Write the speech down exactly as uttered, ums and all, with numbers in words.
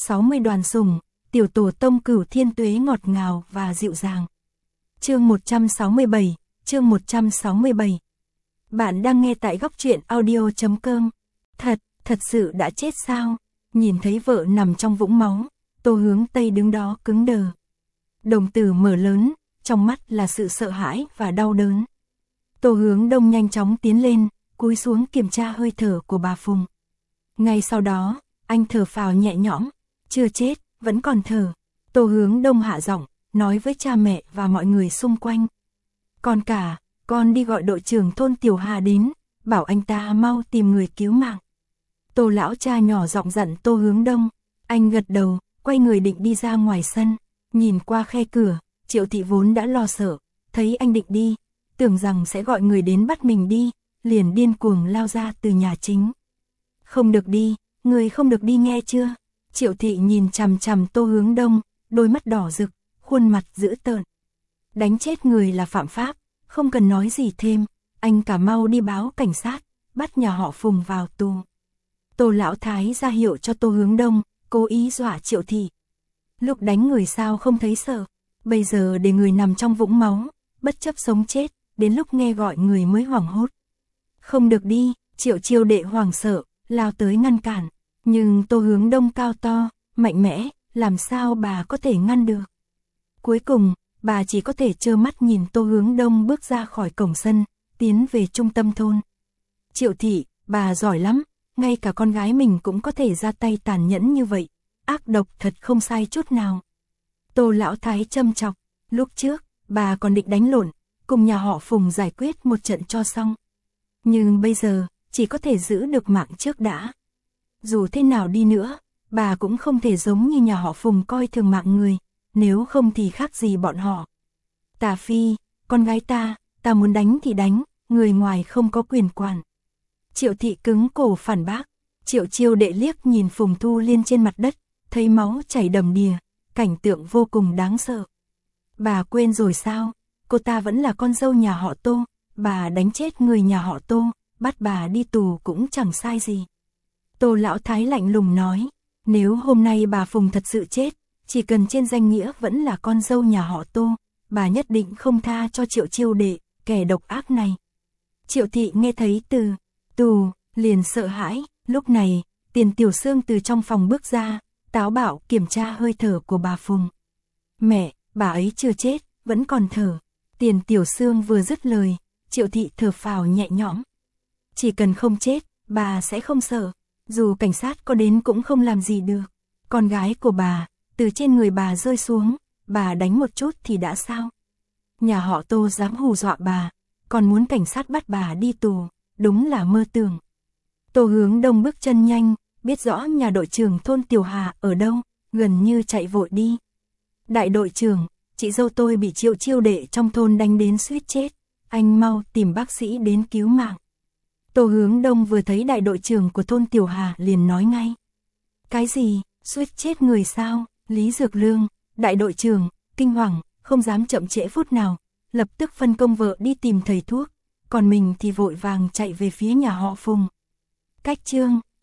sáu mươi đoàn sủng, tiểu tổ tông Cửu Thiên Tuế ngọt ngào và dịu dàng. Chương một trăm sáu mươi bảy, chương một trăm sáu mươi bảy. Bạn đang nghe tại góc truyện audio chấm com. Thật, thật sự đã chết sao? Nhìn thấy vợ nằm trong vũng máu, Tô Hướng Tây đứng đó cứng đờ. Đồng tử mở lớn, trong mắt là sự sợ hãi và đau đớn. Tô Hướng Đông nhanh chóng tiến lên, cúi xuống kiểm tra hơi thở của bà Phùng. Ngay sau đó, anh thở phào nhẹ nhõm, chưa chết, vẫn còn thở. Tô Hướng Đông hạ giọng, nói với cha mẹ và mọi người xung quanh. Con cả, con đi gọi đội trưởng thôn Tiểu Hà đến, bảo anh ta mau tìm người cứu mạng. Tô lão cha nhỏ giọng dặn Tô Hướng Đông, anh gật đầu, quay người định đi ra ngoài sân, nhìn qua khe cửa, Triệu Thị vốn đã lo sợ, thấy anh định đi, tưởng rằng sẽ gọi người đến bắt mình đi, liền điên cuồng lao ra từ nhà chính. Không được đi, người không được đi nghe chưa? Triệu Thị nhìn chằm chằm Tô Hướng Đông, đôi mắt đỏ rực, khuôn mặt dữ tợn. Đánh chết người là phạm pháp, không cần nói gì thêm, anh cả mau đi báo cảnh sát, bắt nhà họ Phùng vào tù. Tô lão thái ra hiệu cho Tô Hướng Đông, cố ý dọa Triệu Thị. Lúc đánh người sao không thấy sợ, bây giờ để người nằm trong vũng máu, bất chấp sống chết, đến lúc nghe gọi người mới hoảng hốt. Không được đi, Triệu Chiêu đệ hoảng sợ, lao tới ngăn cản, nhưng Tô Hướng Đông cao to, mạnh mẽ, làm sao bà có thể ngăn được. Cuối cùng, bà chỉ có thể trơ mắt nhìn Tô Hướng Đông bước ra khỏi cổng sân, tiến về trung tâm thôn. Triệu Thị, bà giỏi lắm, ngay cả con gái mình cũng có thể ra tay tàn nhẫn như vậy, ác độc thật không sai chút nào. Tô lão thái châm chọc, lúc trước, bà còn định đánh lộn, cùng nhà họ Phùng giải quyết một trận cho xong. Nhưng bây giờ, chỉ có thể giữ được mạng trước đã. Dù thế nào đi nữa, bà cũng không thể giống như nhà họ Phùng coi thường mạng người, nếu không thì khác gì bọn họ. Tà Phi, con gái ta, ta muốn đánh thì đánh, người ngoài không có quyền quản. Triệu Thị cứng cổ phản bác, Triệu Chiêu đệ liếc nhìn Phùng Thu Liên trên mặt đất, thấy máu chảy đầm đìa, cảnh tượng vô cùng đáng sợ. Bà quên rồi sao, cô ta vẫn là con dâu nhà họ Tô, bà đánh chết người nhà họ Tô, bắt bà đi tù cũng chẳng sai gì. Tô lão thái lạnh lùng nói, nếu hôm nay bà Phùng thật sự chết, chỉ cần trên danh nghĩa vẫn là con dâu nhà họ Tô, bà nhất định không tha cho Triệu Chiêu đệ, kẻ độc ác này. Triệu Thị nghe thấy từ tù, liền sợ hãi, lúc này, Tiền Tiểu Sương từ trong phòng bước ra, táo bạo kiểm tra hơi thở của bà Phùng. Mẹ, bà ấy chưa chết, vẫn còn thở. Tiền Tiểu Sương vừa dứt lời, Triệu Thị thở phào nhẹ nhõm. Chỉ cần không chết, bà sẽ không sợ, dù cảnh sát có đến cũng không làm gì được. Con gái của bà, từ trên người bà rơi xuống, bà đánh một chút thì đã sao? Nhà họ Tô dám hù dọa bà, còn muốn cảnh sát bắt bà đi tù, đúng là mơ tưởng. Tô Hướng Đông bước chân nhanh, biết rõ nhà đội trưởng thôn Tiểu Hà ở đâu, gần như chạy vội đi. Đại đội trưởng, chị dâu tôi bị Triệu Chiêu đệ trong thôn đánh đến suýt chết, anh mau tìm bác sĩ đến cứu mạng. Tô Hướng Đông vừa thấy đại đội trưởng của thôn Tiểu Hà liền nói ngay. Cái gì, suýt chết người sao? Lý Dược Lương, đại đội trưởng, kinh hoàng, không dám chậm trễ phút nào, lập tức phân công vợ đi tìm thầy thuốc, còn mình thì vội vàng chạy về phía nhà họ Phùng. Cách chương